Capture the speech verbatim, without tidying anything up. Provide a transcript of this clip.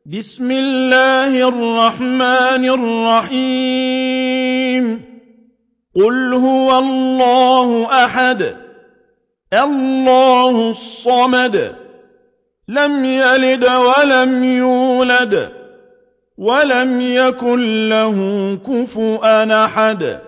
بسم الله الرحمن الرحيم قل هو الله أحد الله الصمد لم يلد ولم يولد ولم يكن له كفؤا أحد